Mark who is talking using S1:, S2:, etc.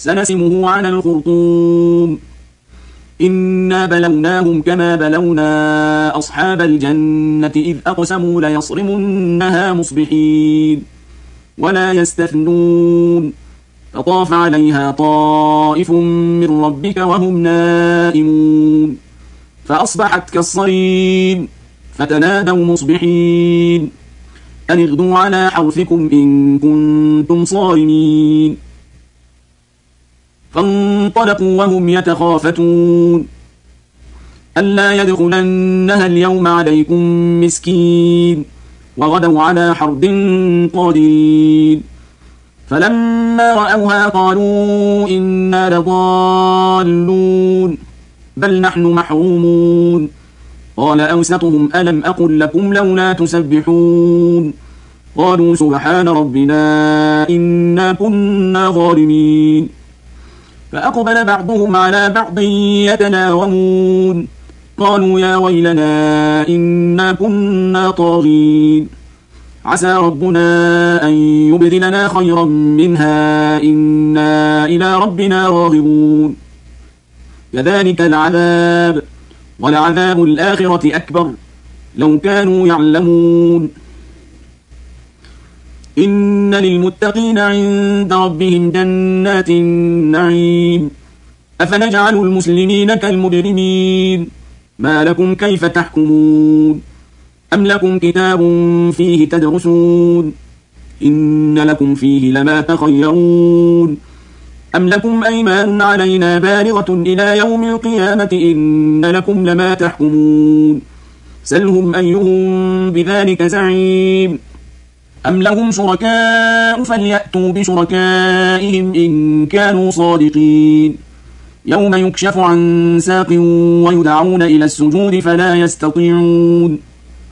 S1: سنسمه على الخرطوم إنا بلوناهم كما بلونا أصحاب الجنة إذ أقسموا ليصرمنها مصبحين ولا يستثنون فطاف عليها طائف من ربك وهم نائمون فأصبحت كالصريم فتنادوا مصبحين أن اغدوا على حرثكم إن كنتم صارمين فانطلقوا وهم يتخافتون ألا يدخلنها اليوم عليكم مسكين وغدوا على حرد قادرين فلما رأوها قالوا إنا لضالون بل نحن محرومون قال أوسطهم ألم أقل لكم لولا تسبحون قالوا سبحان ربنا إنا كنا ظالمين فأقبل بعضهم على بعض يتلاومون قالوا يا ويلنا إنا كنا طاغين عسى ربنا أن يبدلنا خيرا منها إنا إلى ربنا راغبون كذلك العذاب ولعذاب الآخرة أكبر لو كانوا يعلمون إن للمتقين عند ربهم جنات النعيم أفنجعل المسلمين كالمجرمين ما لكم كيف تحكمون أم لكم كتاب فيه تدرسون إن لكم فيه لما تخيرون أم لكم أيمان علينا بالغة إلى يوم القيامة إن لكم لما تحكمون سلهم أيهم بذلك زعيم أم لهم شركاء فليأتوا بشركائهم إن كانوا صادقين يوم يكشف عن ساق ويدعون إلى السجود فلا يستطيعون